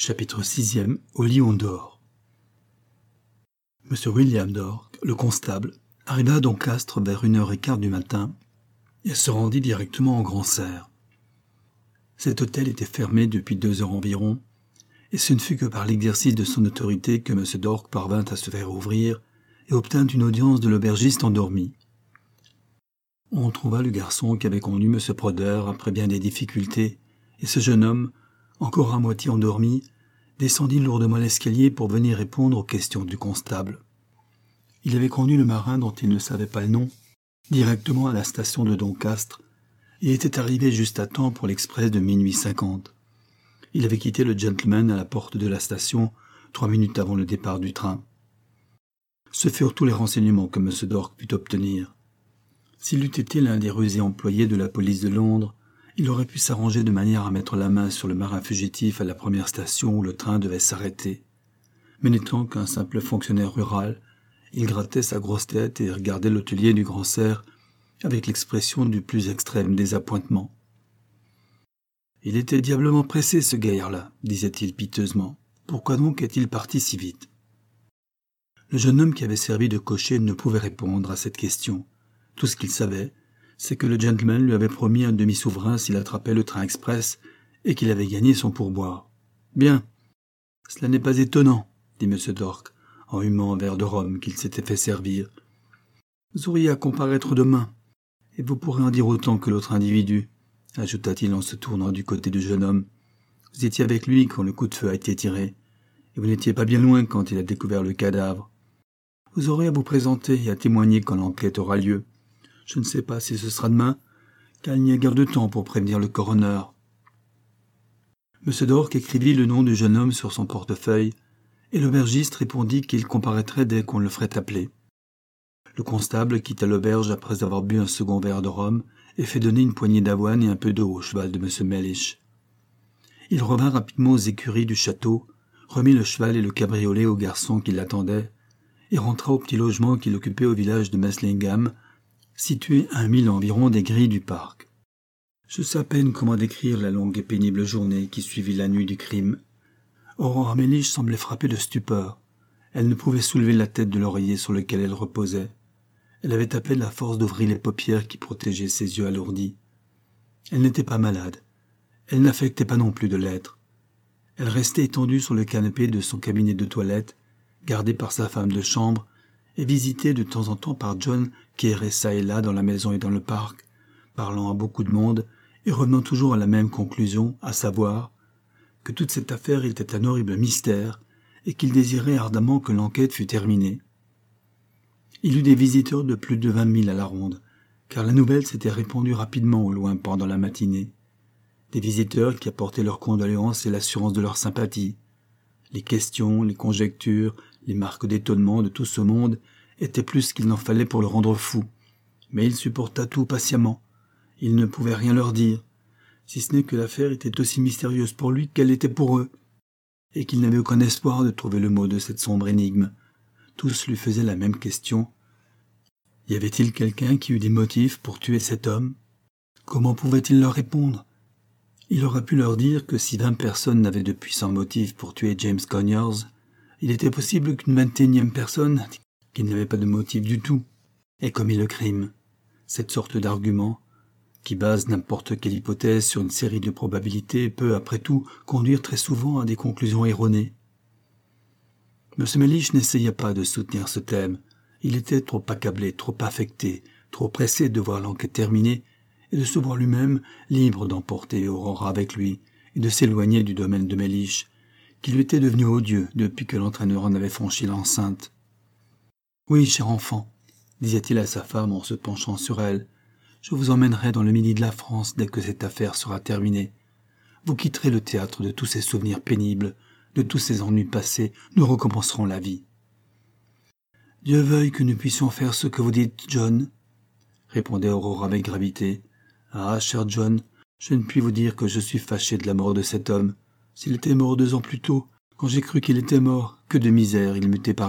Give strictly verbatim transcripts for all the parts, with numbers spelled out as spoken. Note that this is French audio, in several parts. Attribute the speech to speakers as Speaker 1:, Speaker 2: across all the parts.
Speaker 1: Chapitre sixième. Au Lion d'Or. Monsieur William Dork, le constable, arriva à Doncastre vers une heure et quart du matin et se rendit directement au Grand Cerf. Cet hôtel était fermé depuis deux heures environ, et ce ne fut que par l'exercice de son autorité que M. Dork parvint à se faire ouvrir et obtint une audience de l'aubergiste endormi. On trouva le garçon qui avait conduit M. Prodder après bien des difficultés, et ce jeune homme, encore à moitié endormi, descendit lourdement l'escalier pour venir répondre aux questions du constable. Il avait conduit le marin dont il ne savait pas le nom directement à la station de Doncastre et était arrivé juste à temps pour l'express de minuit cinquante. Il avait quitté le gentleman à la porte de la station trois minutes avant le départ du train. Ce furent tous les renseignements que M. Dork put obtenir. S'il eût été l'un des rusés employés de la police de Londres, il aurait pu s'arranger de manière à mettre la main sur le marin fugitif à la première station où le train devait s'arrêter. Mais n'étant qu'un simple fonctionnaire rural, il grattait sa grosse tête et regardait l'hôtelier du Grand Cerf avec l'expression du plus extrême désappointement. « Il était diablement pressé, ce gaillard-là, » disait-il piteusement. « Pourquoi donc est-il parti si vite ?» Le jeune homme qui avait servi de cocher ne pouvait répondre à cette question. Tout ce qu'il savait, c'est que le gentleman lui avait promis un demi-souverain s'il attrapait le train express et qu'il avait gagné son pourboire. « Bien, cela n'est pas étonnant, » dit M. Dork, en humant un verre de rhum qu'il s'était fait servir. « Vous auriez à comparaître demain, et vous pourrez en dire autant que l'autre individu, » ajouta-t-il en se tournant du côté du jeune homme. « Vous étiez avec lui quand le coup de feu a été tiré, et vous n'étiez pas bien loin quand il a découvert le cadavre. Vous aurez à vous présenter et à témoigner quand l'enquête aura lieu. Je ne sais pas si ce sera demain, car il n'y a guère de temps pour prévenir le coroner. » M. Dork écrivit le nom du jeune homme sur son portefeuille, et l'aubergiste répondit qu'il comparaîtrait dès qu'on le ferait appeler. Le constable quitta l'auberge après avoir bu un second verre de rhum et fait donner une poignée d'avoine et un peu d'eau au cheval de M. Mellish. Il revint rapidement aux écuries du château, remit le cheval et le cabriolet au garçon qui l'attendait, et rentra au petit logement qu'il occupait au village de Meslingham, situé à un mille environ des grilles du parc. Je sais à peine comment décrire la longue et pénible journée qui suivit la nuit du crime. Aurora Mellish semblait frappée de stupeur. Elle ne pouvait soulever la tête de l'oreiller sur lequel elle reposait. Elle avait à peine la force d'ouvrir les paupières qui protégeaient ses yeux alourdis. Elle n'était pas malade. Elle n'affectait pas non plus de l'être. Elle restait étendue sur le canapé de son cabinet de toilette, gardé par sa femme de chambre, et visité de temps en temps par John qui errait çà et là dans la maison et dans le parc, parlant à beaucoup de monde et revenant toujours à la même conclusion, à savoir que toute cette affaire était un horrible mystère et qu'il désirait ardemment que l'enquête fût terminée. Il eut des visiteurs de plus de vingt mille à la ronde, car la nouvelle s'était répandue rapidement au loin pendant la matinée. Des visiteurs qui apportaient leurs condoléances et l'assurance de leur sympathie. Les questions, les conjectures, les marques d'étonnement de tout ce monde étaient plus qu'il n'en fallait pour le rendre fou. Mais il supporta tout patiemment. Il ne pouvait rien leur dire, si ce n'est que l'affaire était aussi mystérieuse pour lui qu'elle était pour eux, et qu'il n'avait aucun espoir de trouver le mot de cette sombre énigme. Tous lui faisaient la même question. Y avait-il quelqu'un qui eût des motifs pour tuer cet homme? Comment pouvait-il leur répondre? Il aurait pu leur dire que si vingt personnes n'avaient de puissants motifs pour tuer James Conyers, il était possible qu'une vingt et unième personne, qui n'avait pas de motif du tout, ait commis le crime. Cette sorte d'argument, qui base n'importe quelle hypothèse sur une série de probabilités, peut, après tout, conduire très souvent à des conclusions erronées. M. Mellish n'essaya pas de soutenir ce thème. Il était trop accablé, trop affecté, trop pressé de voir l'enquête terminée et de se voir lui-même libre d'emporter Aurora avec lui et de s'éloigner du domaine de Mellish, qui lui était devenu odieux depuis que l'entraîneur en avait franchi l'enceinte. « Oui, cher enfant, » disait-il à sa femme en se penchant sur elle, « je vous emmènerai dans le midi de la France dès que cette affaire sera terminée. Vous quitterez le théâtre de tous ces souvenirs pénibles, de tous ces ennuis passés, nous recommencerons la vie. »« Dieu veuille que nous puissions faire ce que vous dites, John, » répondait Aurora avec gravité. « Ah, cher John, je ne puis vous dire que je suis fâché de la mort de cet homme. S'il était mort deux ans plus tôt, quand j'ai cru qu'il était mort, que de misère il m'eût épargné. »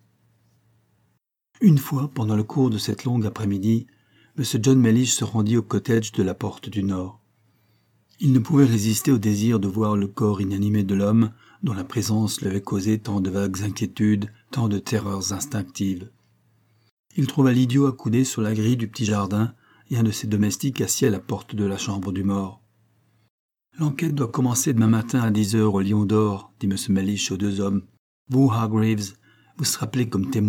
Speaker 1: Une fois, pendant le cours de cette longue après-midi, M. John Mellish se rendit au cottage de la Porte du Nord. Il ne pouvait résister au désir de voir le corps inanimé de l'homme dont la présence lui avait causé tant de vagues inquiétudes, tant de terreurs instinctives. Il trouva l'idiot accoudé sur la grille du petit jardin et un de ses domestiques assis à la porte de la chambre du mort. « L'enquête doit commencer demain matin à dix heures au Lion d'Or, dit M. Mellish aux deux hommes. Vous, Hargreaves, vous serez appelé comme témoin. »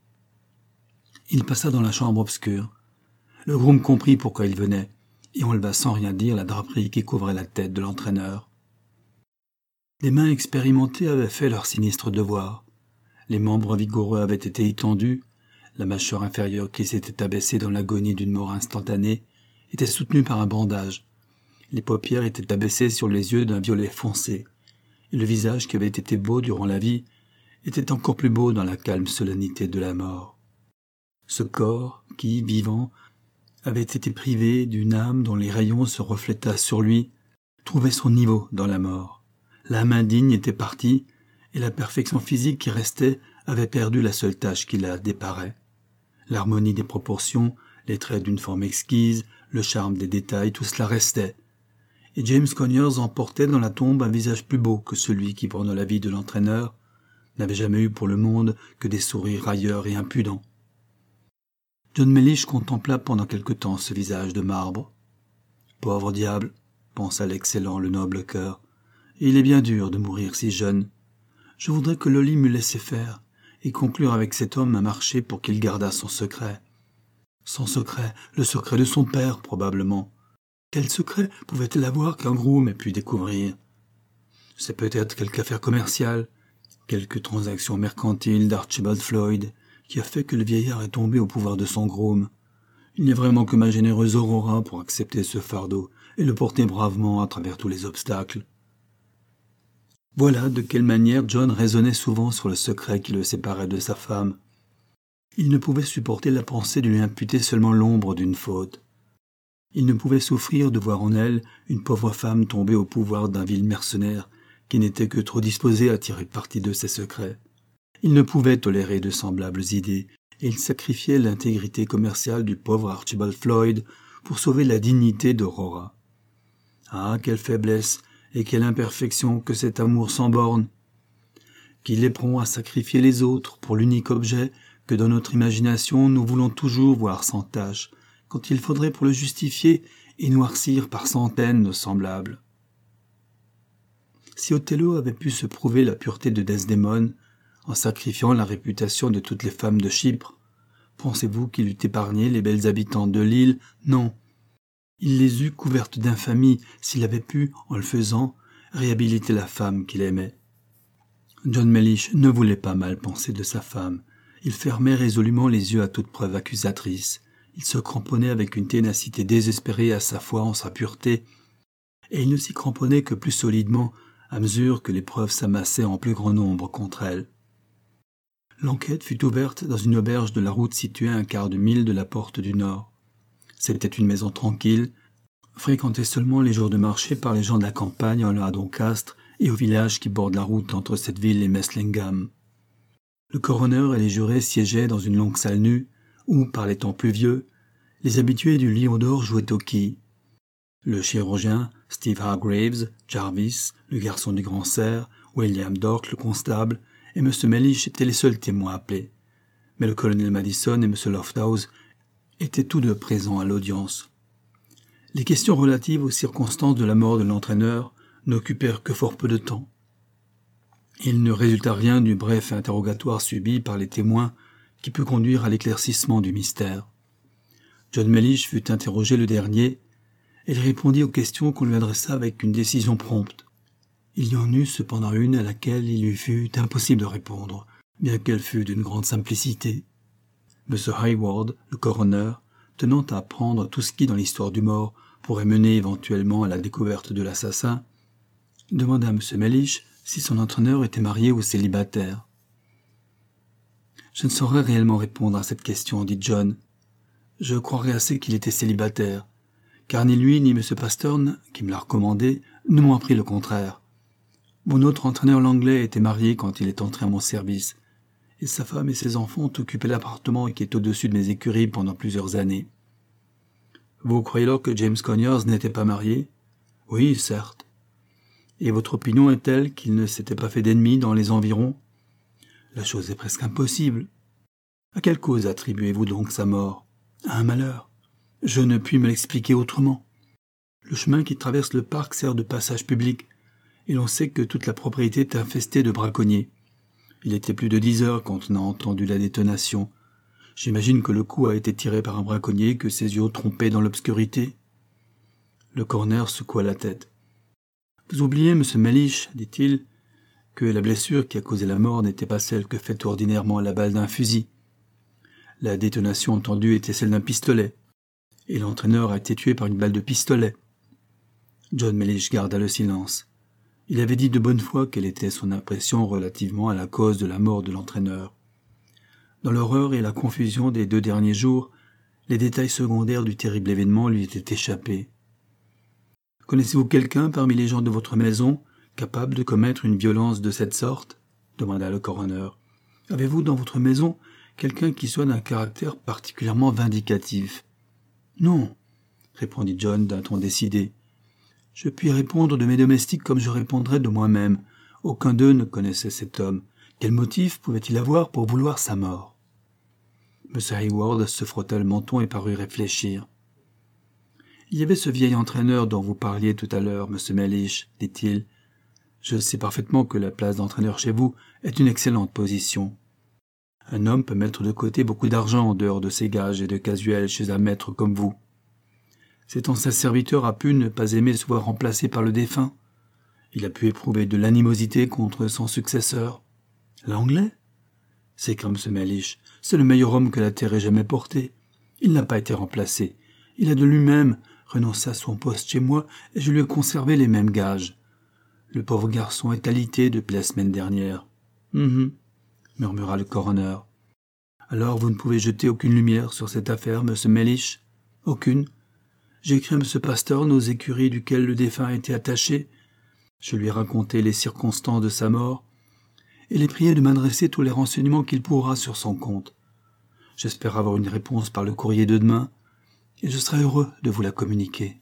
Speaker 1: Il passa dans la chambre obscure. Le groom comprit pourquoi il venait et enleva sans rien dire la draperie qui couvrait la tête de l'entraîneur. Les mains expérimentées avaient fait leur sinistre devoir. Les membres vigoureux avaient été étendus, la mâchoire inférieure qui s'était abaissée dans l'agonie d'une mort instantanée était soutenue par un bandage. Les paupières étaient abaissées sur les yeux d'un violet foncé, et le visage qui avait été beau durant la vie était encore plus beau dans la calme solennité de la mort. Ce corps qui, vivant, avait été privé d'une âme dont les rayons se reflétaient sur lui, trouvait son niveau dans la mort. L'âme indigne était partie, et la perfection physique qui restait avait perdu la seule tâche qui la déparait. L'harmonie des proportions, les traits d'une forme exquise, le charme des détails, tout cela restait. Et James Conyers emportait dans la tombe un visage plus beau que celui qui, pendant la vie de l'entraîneur, n'avait jamais eu pour le monde que des sourires railleurs et impudents. John Mellish contempla pendant quelque temps ce visage de marbre. « Pauvre diable !» pensa l'excellent, le noble cœur. « Et il est bien dur de mourir si jeune. Je voudrais que Lolly me laissait faire et conclure avec cet homme un marché pour qu'il gardât son secret. Son secret, le secret de son père, probablement. Quel secret pouvait-elle avoir qu'un groom ait pu découvrir? C'est peut-être quelque affaire commerciale, quelque transaction mercantile d'Archibald Floyd, qui a fait que le vieillard est tombé au pouvoir de son groom. Il n'y a vraiment que ma généreuse Aurora pour accepter ce fardeau et le porter bravement à travers tous les obstacles. » Voilà de quelle manière John raisonnait souvent sur le secret qui le séparait de sa femme. Il ne pouvait supporter la pensée de lui imputer seulement l'ombre d'une faute. Il ne pouvait souffrir de voir en elle une pauvre femme tombée au pouvoir d'un vil mercenaire qui n'était que trop disposé à tirer parti de ses secrets. Il ne pouvait tolérer de semblables idées, et il sacrifiait l'intégrité commerciale du pauvre Archibald Floyd pour sauver la dignité d'Aurora. Ah, quelle faiblesse et quelle imperfection que cet amour sans bornes, qu'il est prompt à sacrifier les autres pour l'unique objet que dans notre imagination nous voulons toujours voir sans tache, quand il faudrait pour le justifier et noircir par centaines nos semblables. Si Othello avait pu se prouver la pureté de Desdémone, en sacrifiant la réputation de toutes les femmes de Chypre, pensez-vous qu'il eût épargné les belles habitantes de l'île? Non. Il les eût couvertes d'infamie s'il avait pu, en le faisant, réhabiliter la femme qu'il aimait. John Mellish ne voulait pas mal penser de sa femme. Il fermait résolument les yeux à toute preuve accusatrice. Il se cramponnait avec une ténacité désespérée à sa foi en sa pureté, et il ne s'y cramponnait que plus solidement à mesure que les preuves s'amassaient en plus grand nombre contre elle. L'enquête fut ouverte dans une auberge de la route située à un quart de mille de la porte du Nord. C'était une maison tranquille, fréquentée seulement les jours de marché par les gens de la campagne à Doncaster et au village qui borde la route entre cette ville et Meslingham. Le coroner et les jurés siégeaient dans une longue salle nue où, par les temps pluvieux, les habitués du Lion d'Or jouaient aux quilles. Le chirurgien, Steve Hargreaves, Jarvis, le garçon du grand cerf, William Dork, le constable, et M. Mellish étaient les seuls témoins appelés. Mais le colonel Madison et M. Lofthouse étaient tous deux présents à l'audience. Les questions relatives aux circonstances de la mort de l'entraîneur n'occupèrent que fort peu de temps. Il ne résulta rien du bref interrogatoire subi par les témoins qui peut conduire à l'éclaircissement du mystère. John Mellish fut interrogé le dernier, et il répondit aux questions qu'on lui adressa avec une décision prompte. Il y en eut cependant une à laquelle il lui fut impossible de répondre, bien qu'elle fût d'une grande simplicité. M. Hayward, le coroner, tenant à apprendre tout ce qui, dans l'histoire du mort, pourrait mener éventuellement à la découverte de l'assassin, demanda à M. Mellish si son entraîneur était marié ou célibataire. « Je ne saurais réellement répondre à cette question, dit John. Je croirais assez qu'il était célibataire, car ni lui ni M. Pastern, qui me l'a recommandé, ne m'ont appris le contraire. Mon autre entraîneur Langley était marié quand il est entré à mon service, et sa femme et ses enfants ont occupé l'appartement qui est au-dessus de mes écuries pendant plusieurs années. Vous croyez alors que James Conyers n'était pas marié? Oui, certes. Et votre opinion est telle qu'il ne s'était pas fait d'ennemis dans les environs? La chose est presque impossible. À quelle cause attribuez-vous donc sa mort? À un malheur. Je ne puis me l'expliquer autrement. Le chemin qui traverse le parc sert de passage public, et l'on sait que toute la propriété est infestée de braconniers. Il était plus de dix heures quand on a entendu la détonation. J'imagine que le coup a été tiré par un braconnier que ses yeux trompaient dans l'obscurité. Le coroner secoua la tête. « Vous oubliez, monsieur Mellish, dit-il, que la blessure qui a causé la mort n'était pas celle que fait ordinairement la balle d'un fusil. La détonation entendue était celle d'un pistolet, et l'entraîneur a été tué par une balle de pistolet. » John Mellish garda le silence. Il avait dit de bonne foi quelle était son impression relativement à la cause de la mort de l'entraîneur. Dans l'horreur et la confusion des deux derniers jours, les détails secondaires du terrible événement lui étaient échappés. « Connaissez-vous quelqu'un parmi les gens de votre maison capable de commettre une violence de cette sorte ?» demanda le coroner. « Avez-vous dans votre maison quelqu'un qui soit d'un caractère particulièrement vindicatif ?»« Non, » répondit John d'un ton décidé. « Je puis répondre de mes domestiques comme je répondrais de moi-même. Aucun d'eux ne connaissait cet homme. Quel motif pouvait-il avoir pour vouloir sa mort ?» M. Hayward se frotta le menton et parut réfléchir. « Il y avait ce vieil entraîneur dont vous parliez tout à l'heure, monsieur Mellish, dit-il. Je sais parfaitement que la place d'entraîneur chez vous est une excellente position. Un homme peut mettre de côté beaucoup d'argent en dehors de ses gages et de casuels chez un maître comme vous. Cet ancien serviteur a pu ne pas aimer se voir remplacé par le défunt. Il a pu éprouver de l'animosité contre son successeur. L'anglais ? C'est comme ce Mellish, c'est le meilleur homme que la terre ait jamais porté. Il n'a pas été remplacé. Il a de lui-même renoncé à son poste chez moi et je lui ai conservé les mêmes gages. Le pauvre garçon est alité depuis la semaine dernière. Mm-hmm, murmura le coroner. Alors vous ne pouvez jeter aucune lumière sur cette affaire, monsieur Mellish? Aucune. J'ai écrit à monsieur Pasteur aux écuries duquel le défunt a été attaché. Je lui ai raconté les circonstances de sa mort et l'ai prié de m'adresser tous les renseignements qu'il pourra sur son compte. J'espère avoir une réponse par le courrier de demain et je serai heureux de vous la communiquer.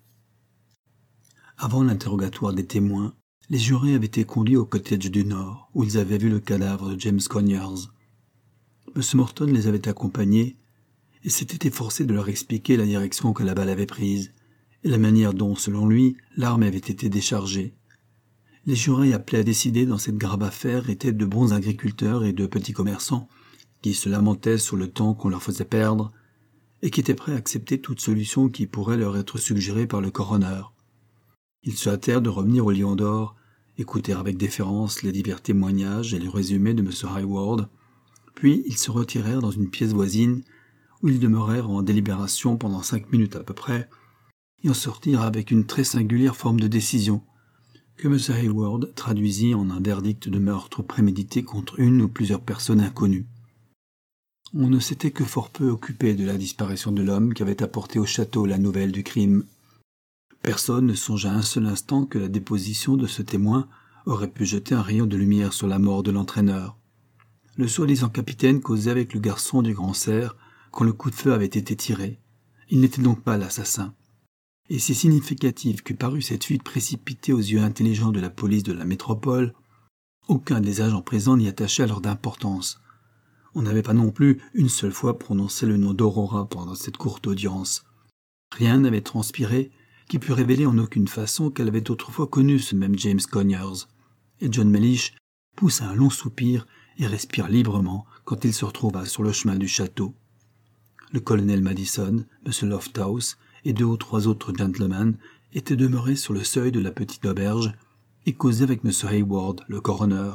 Speaker 1: Avant l'interrogatoire des témoins, les jurés avaient été conduits au cottage du Nord, où ils avaient vu le cadavre de James Conyers. M. Morton les avait accompagnés et s'était efforcé de leur expliquer la direction que la balle avait prise et la manière dont, selon lui, l'arme avait été déchargée. Les jurés appelés à décider dans cette grave affaire étaient de bons agriculteurs et de petits commerçants qui se lamentaient sur le temps qu'on leur faisait perdre et qui étaient prêts à accepter toute solution qui pourrait leur être suggérée par le coroner. Ils se hâtèrent de revenir au Lion d'Or, écoutèrent avec déférence les divers témoignages et les résumés de M. Hayward, puis ils se retirèrent dans une pièce voisine où ils demeurèrent en délibération pendant cinq minutes à peu près et en sortirent avec une très singulière forme de décision que M. Hayward traduisit en un verdict de meurtre prémédité contre une ou plusieurs personnes inconnues. On ne s'était que fort peu occupé de la disparition de l'homme qui avait apporté au château la nouvelle du crime. Personne ne songea un seul instant que la déposition de ce témoin aurait pu jeter un rayon de lumière sur la mort de l'entraîneur. Le soi-disant capitaine causait avec le garçon du grand cerf quand le coup de feu avait été tiré. Il n'était donc pas l'assassin. Et si significative qu'eût paru cette fuite précipitée aux yeux intelligents de la police de la métropole, aucun des agents présents n'y attachait alors d'importance. On n'avait pas non plus une seule fois prononcé le nom d'Aurora pendant cette courte audience. Rien n'avait transpiré qui pût révéler en aucune façon qu'elle avait autrefois connu ce même James Conyers. Et John Mellish poussa un long soupir et respira librement quand il se retrouva sur le chemin du château. Le colonel Madison, M. Lofthouse et deux ou trois autres gentlemen étaient demeurés sur le seuil de la petite auberge et causaient avec M. Hayward, le coroner.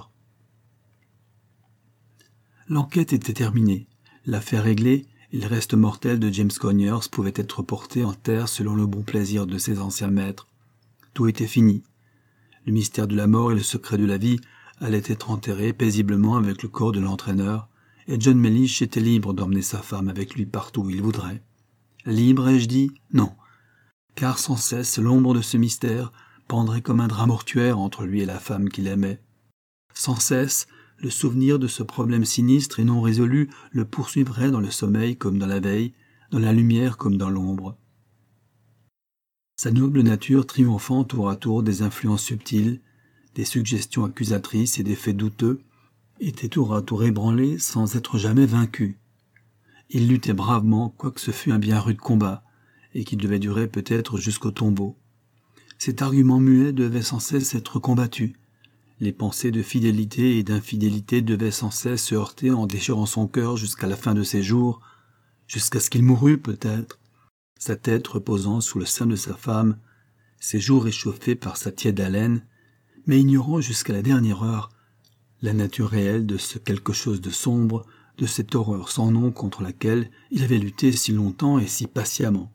Speaker 1: L'enquête était terminée, l'affaire réglée et le reste mortel de James Conyers pouvait être porté en terre selon le bon plaisir de ses anciens maîtres. Tout était fini. Le mystère de la mort et le secret de la vie allaient être enterrés paisiblement avec le corps de l'entraîneur, et John Mellish était libre d'emmener sa femme avec lui partout où il voudrait. Libre, ai-je dit? Non. Car sans cesse l'ombre de ce mystère pendrait comme un drap mortuaire entre lui et la femme qu'il aimait. Sans cesse, le souvenir de ce problème sinistre et non résolu le poursuivrait dans le sommeil comme dans la veille, dans la lumière comme dans l'ombre. Sa noble nature triomphant tour à tour des influences subtiles, des suggestions accusatrices et des faits douteux, était tour à tour ébranlé sans être jamais vaincu. Il luttait bravement, quoique ce fût un bien rude combat, et qui devait durer peut-être jusqu'au tombeau. Cet argument muet devait sans cesse être combattu. Les pensées de fidélité et d'infidélité devaient sans cesse se heurter en déchirant son cœur jusqu'à la fin de ses jours, jusqu'à ce qu'il mourût peut-être, sa tête reposant sous le sein de sa femme, ses joues réchauffées par sa tiède haleine, mais ignorant jusqu'à la dernière heure la nature réelle de ce quelque chose de sombre, de cette horreur sans nom contre laquelle il avait lutté si longtemps et si patiemment.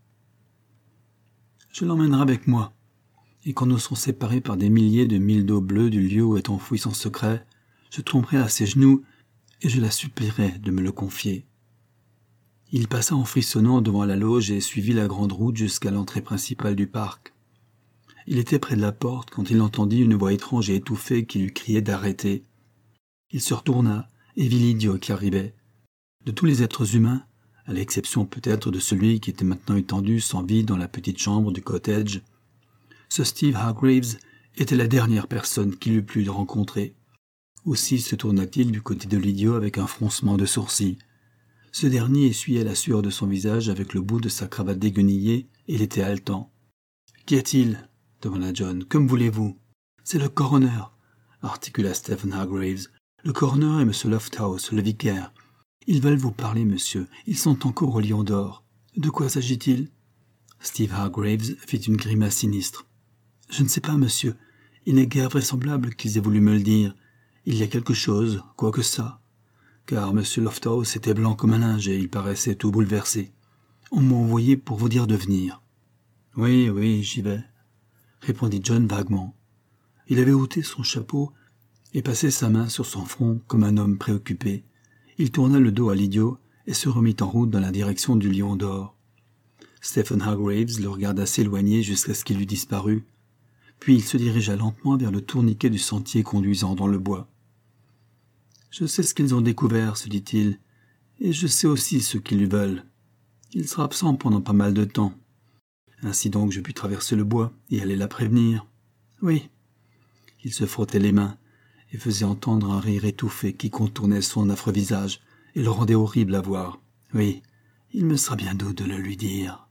Speaker 1: Je l'emmènerai avec moi, et quand nous serons séparés par des milliers de milles d'eau bleue du lieu où est enfoui son secret, je tomberai à ses genoux et je la supplierai de me le confier. Il passa en frissonnant devant la loge et suivit la grande route jusqu'à l'entrée principale du parc. Il était près de la porte quand il entendit une voix étrange et étouffée qui lui criait d'arrêter. Il se retourna et vit l'idiot qui arrivait. De tous les êtres humains, à l'exception peut-être de celui qui était maintenant étendu sans vie dans la petite chambre du cottage, ce Steve Hargraves était la dernière personne qu'il eût plu rencontrer. Aussi se tourna-t-il du côté de l'idiot avec un froncement de sourcils. Ce dernier essuyait la sueur de son visage avec le bout de sa cravate déguenillée et il était haletant. « Qu'y a-t-il » demanda John. « Comme voulez-vous ?»« C'est le coroner » articula Stephen Hargraves. « Le coroner et M. Lofthouse, le vicaire. Ils veulent vous parler, monsieur. Ils sont encore au Lion d'Or. De quoi s'agit-il » Steve Hargraves fit une grimace sinistre. « Je ne sais pas, monsieur. Il n'est guère vraisemblable qu'ils aient voulu me le dire. Il y a quelque chose, quoi que ça. » Car M. Lofthouse était blanc comme un linge et il paraissait tout bouleversé. On m'a envoyé pour vous dire de venir. « Oui, oui, j'y vais, » répondit John vaguement. Il avait ôté son chapeau et passé sa main sur son front comme un homme préoccupé. Il tourna le dos à l'idiot et se remit en route dans la direction du Lion d'Or. Stephen Hargraves le regarda s'éloigner jusqu'à ce qu'il eût disparu, puis il se dirigea lentement vers le tourniquet du sentier conduisant dans le bois. « Je sais ce qu'ils ont découvert, se dit-il, et je sais aussi ce qu'ils lui veulent. Il sera absent pendant pas mal de temps. Ainsi donc je puis traverser le bois et aller la prévenir. Oui. » Il se frottait les mains et faisait entendre un rire étouffé qui contournait son affreux visage et le rendait horrible à voir. Oui, il me sera bien doux de le lui dire.